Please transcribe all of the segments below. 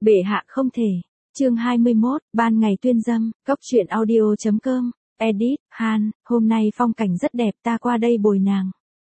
Bệ hạ không thể. Chương 21, ban ngày tuyên dâm, Cóc truyện audio.com, edit, Han, hôm nay phong cảnh rất đẹp, ta qua đây bồi nàng.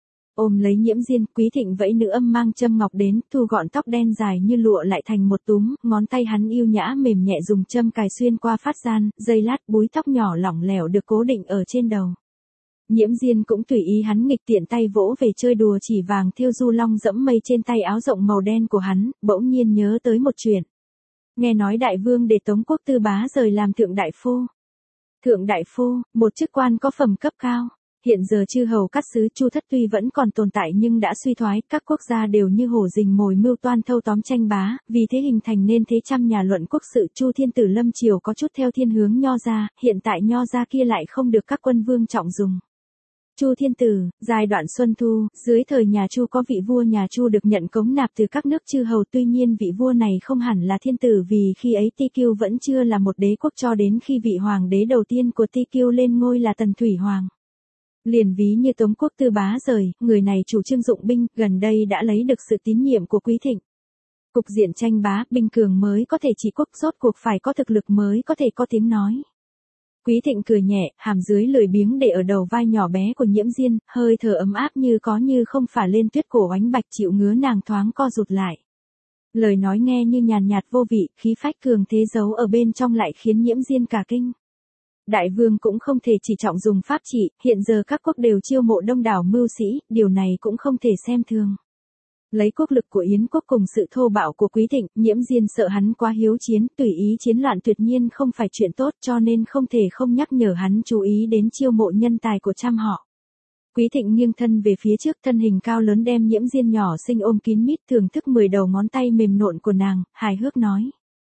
Ôm lấy Nhiễm Diên, Quý Thịnh vẫy nữ âm mang châm ngọc đến, thu gọn tóc đen dài như lụa lại thành một túm, ngón tay hắn yêu nhã mềm nhẹ dùng châm cài xuyên qua phát gian, giây lát búi tóc nhỏ lỏng lẻo được cố định ở trên đầu. Nhiễm Diên cũng tùy ý hắn nghịch tiện tay vỗ về chơi đùa chỉ vàng thêu du long dẫm mây trên tay áo rộng màu đen của hắn, bỗng nhiên nhớ tới một chuyện. Nghe nói đại vương để Tống Quốc Tư Bá rời làm thượng đại phu. Thượng đại phu, một chức quan có phẩm cấp cao. Hiện giờ chư hầu các xứ Chu Thất tuy vẫn còn tồn tại nhưng đã suy thoái, các quốc gia đều như hổ rình mồi mưu toan thâu tóm tranh bá, vì thế hình thành nên thế trăm nhà luận quốc sự. Chu Thiên Tử lâm triều có chút theo thiên hướng Nho gia, hiện tại Nho gia kia lại không được các quân vương trọng dùng. Chu Thiên Tử, giai đoạn Xuân Thu, dưới thời nhà Chu có vị vua nhà Chu được nhận cống nạp từ các nước chư hầu, tuy nhiên vị vua này không hẳn là thiên tử vì khi ấy Ti Kiêu vẫn chưa là một đế quốc cho đến khi vị hoàng đế đầu tiên của Ti Kiêu lên ngôi là Tần Thủy Hoàng. Liền ví như Tống Quốc Tư Bá rời, người này chủ trương dụng binh, gần đây đã lấy được sự tín nhiệm của Quý Thịnh. Cục diện tranh bá, binh cường mới có thể trị quốc, rốt cuộc phải có thực lực mới có thể có tiếng nói. Quý Thịnh cười nhẹ, hàm dưới lười biếng để ở đầu vai nhỏ bé của Nhiễm Diên, hơi thở ấm áp như có như không phả lên tuyết cổ oánh bạch chịu ngứa nàng thoáng co rụt lại. Lời nói nghe như nhàn nhạt vô vị, khí phách cường thế giấu ở bên trong lại khiến Nhiễm Diên cả kinh. Đại vương cũng không thể chỉ trọng dùng pháp trị, hiện giờ các quốc đều chiêu mộ đông đảo mưu sĩ, điều này cũng không thể xem thường. Lấy quốc lực của Yến quốc cùng sự thô bạo của Quý Thịnh, Nhiễm Diên sợ hắn quá hiếu chiến, tùy ý chiến loạn tuyệt nhiên không phải chuyện tốt, cho nên không thể không nhắc nhở hắn chú ý đến chiêu mộ nhân tài của trăm họ. Quý Thịnh nghiêng thân về phía trước, thân hình cao lớn đem Nhiễm Diên nhỏ xinh ôm kín mít, thưởng thức 10 đầu ngón tay mềm nộn của nàng, hài hước nói.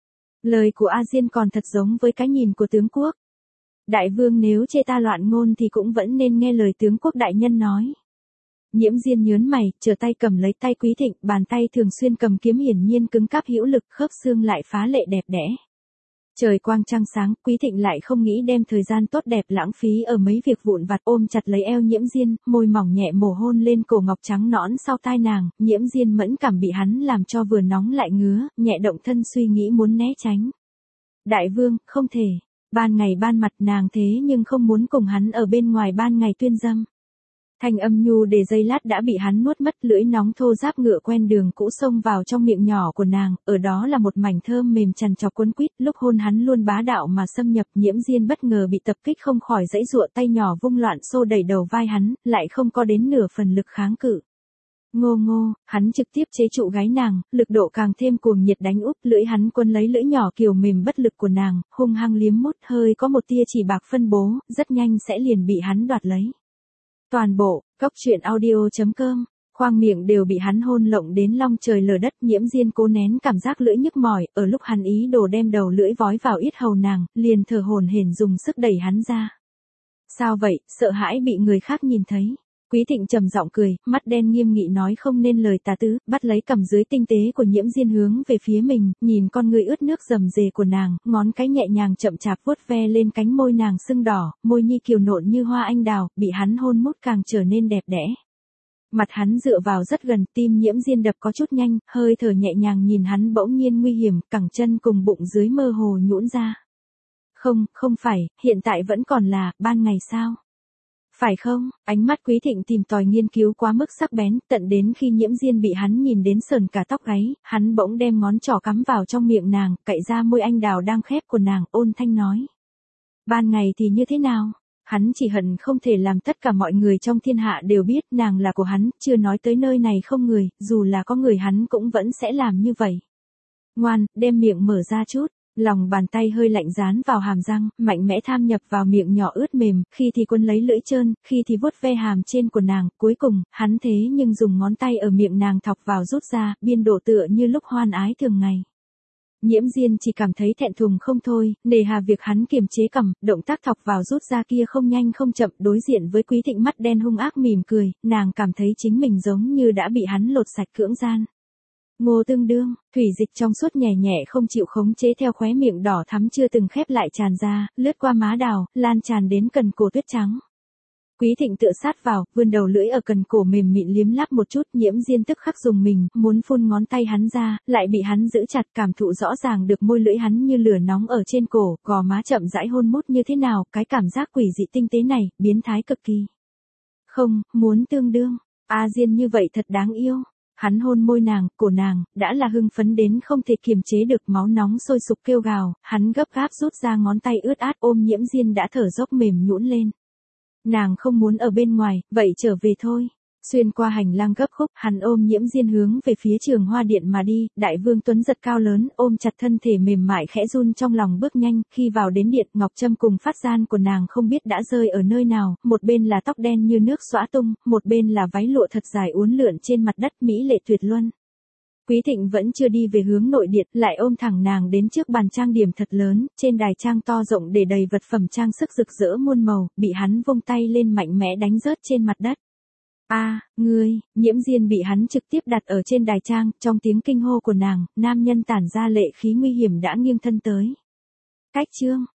Lời của A Diên còn thật giống với cái nhìn của tướng quốc. Đại vương nếu chê ta loạn ngôn thì cũng vẫn nên nghe lời tướng quốc đại nhân nói. Nhiễm Diên nhớn mày, trở tay cầm lấy tay Quý Thịnh, bàn tay thường xuyên cầm kiếm hiển nhiên cứng cáp hữu lực, khớp xương lại phá lệ đẹp đẽ. Trời quang trăng sáng, Quý Thịnh lại không nghĩ đem thời gian tốt đẹp lãng phí ở mấy việc vụn vặt, ôm chặt lấy eo Nhiễm Diên, môi mỏng nhẹ mổ hôn lên cổ ngọc trắng nõn sau tai nàng. Nhiễm Diên mẫn cảm bị hắn làm cho vừa nóng lại ngứa, nhẹ động thân suy nghĩ muốn né tránh. Đại vương, không thể. Ban ngày ban mặt nàng thế nhưng không muốn cùng hắn ở bên ngoài ban ngày tuyên dâm. Thanh âm nhu để giây lát đã bị hắn nuốt mất, lưỡi nóng thô ráp ngựa quen đường cũ xông vào trong miệng nhỏ của nàng, ở đó là một mảnh thơm mềm chằn chọc quấn quýt, lúc hôn hắn luôn bá đạo mà xâm nhập. Nhiễm Diên bất ngờ bị tập kích không khỏi giãy giụa, tay nhỏ vung loạn xô đẩy đầu vai hắn, lại không có đến nửa phần lực kháng cự. Ngô ngô, hắn trực tiếp chế trụ gáy nàng, lực độ càng thêm cuồng nhiệt đánh úp, lưỡi hắn quấn lấy lưỡi nhỏ kiều mềm bất lực của nàng, hung hăng liếm mút, hơi có một tia chỉ bạc phân bố, rất nhanh sẽ liền bị hắn đoạt lấy. Toàn bộ, Cóc truyện audio.com, khoang miệng đều bị hắn hôn lộng đến long trời lở đất. Nhiễm Diên cố nén cảm giác lưỡi nhức mỏi, ở lúc hắn ý đồ đem đầu lưỡi vói vào yết hầu nàng, liền thở hổn hển dùng sức đẩy hắn ra. Sao vậy, sợ hãi bị người khác nhìn thấy. Quý Thịnh trầm giọng cười, mắt đen nghiêm nghị nói không nên lời tà tứ, bắt lấy cằm dưới tinh tế của Nhiễm Diên hướng về phía mình, nhìn con người ướt nước rầm rề của nàng, ngón cái nhẹ nhàng chậm chạp vuốt ve lên cánh môi nàng sưng đỏ, môi nhi kiều nộn như hoa anh đào, bị hắn hôn mút càng trở nên đẹp đẽ. Mặt hắn dựa vào rất gần, tim Nhiễm Diên đập có chút nhanh, hơi thở nhẹ nhàng nhìn hắn bỗng nhiên nguy hiểm, cẳng chân cùng bụng dưới mơ hồ nhũn ra. Không phải, hiện tại vẫn còn là, ban ngày sao? Phải không? Ánh mắt Quý Thịnh tìm tòi nghiên cứu quá mức sắc bén, tận đến khi Nhiễm Diên bị hắn nhìn đến sờn cả tóc gáy, hắn bỗng đem ngón trỏ cắm vào trong miệng nàng, cạy ra môi anh đào đang khép của nàng, ôn thanh nói. Ban ngày thì như thế nào? Hắn chỉ hận không thể làm tất cả mọi người trong thiên hạ đều biết nàng là của hắn, chưa nói tới nơi này không người, dù là có người hắn cũng vẫn sẽ làm như vậy. Ngoan, đem miệng mở ra chút. Lòng bàn tay hơi lạnh dán vào hàm răng, mạnh mẽ tham nhập vào miệng nhỏ ướt mềm, khi thì quấn lấy lưỡi trơn, khi thì vuốt ve hàm trên của nàng, cuối cùng, hắn thế nhưng dùng ngón tay ở miệng nàng thọc vào rút ra, biên độ tựa như lúc hoan ái thường ngày. Nhiễm Diên chỉ cảm thấy thẹn thùng không thôi, nề hà việc hắn kiềm chế cằm, động tác thọc vào rút ra kia không nhanh không chậm, đối diện với Quý Thịnh mắt đen hung ác mỉm cười, nàng cảm thấy chính mình giống như đã bị hắn lột sạch cưỡng gian. Ngô tương đương, thủy dịch trong suốt nhẹ nhẹ không chịu khống chế theo khóe miệng đỏ thắm chưa từng khép lại tràn ra, lướt qua má đào, lan tràn đến cần cổ tuyết trắng. Quý Thịnh tựa sát vào, vươn đầu lưỡi ở cần cổ mềm mịn liếm láp một chút, Nhiễm Diên tức khắc dùng mình, muốn phun ngón tay hắn ra, lại bị hắn giữ chặt, cảm thụ rõ ràng được môi lưỡi hắn như lửa nóng ở trên cổ, gò má chậm rãi hôn mút như thế nào, cái cảm giác quỷ dị tinh tế này, biến thái cực kỳ. Không, muốn tương đương. A Diên như vậy thật đáng yêu. Hắn hôn môi nàng, cổ nàng, đã là hưng phấn đến không thể kiềm chế được, máu nóng sôi sục kêu gào, hắn gấp gáp rút ra ngón tay ướt át ôm Nhiễm Diên đã thở dốc mềm nhũn lên. Nàng không muốn ở bên ngoài, vậy trở về thôi. Xuyên qua hành lang gấp khúc, hắn ôm Nhiễm Diên hướng về phía Trường Hoa Điện mà đi, Đại Vương Tuấn giật cao lớn, ôm chặt thân thể mềm mại khẽ run trong lòng bước nhanh, khi vào đến điện, ngọc trâm cùng phát gian của nàng không biết đã rơi ở nơi nào, một bên là tóc đen như nước xõa tung, một bên là váy lụa thật dài uốn lượn trên mặt đất mỹ lệ tuyệt luân. Quý Thịnh vẫn chưa đi về hướng nội điện, lại ôm thẳng nàng đến trước bàn trang điểm thật lớn, trên đài trang to rộng để đầy vật phẩm trang sức rực rỡ muôn màu, bị hắn vung tay lên mạnh mẽ đánh rớt trên mặt đất. A, ngươi, Nhiễm Diên bị hắn trực tiếp đặt ở trên đài trang, trong tiếng kinh hô của nàng, nam nhân tản ra lệ khí nguy hiểm đã nghiêng thân tới. Cách chương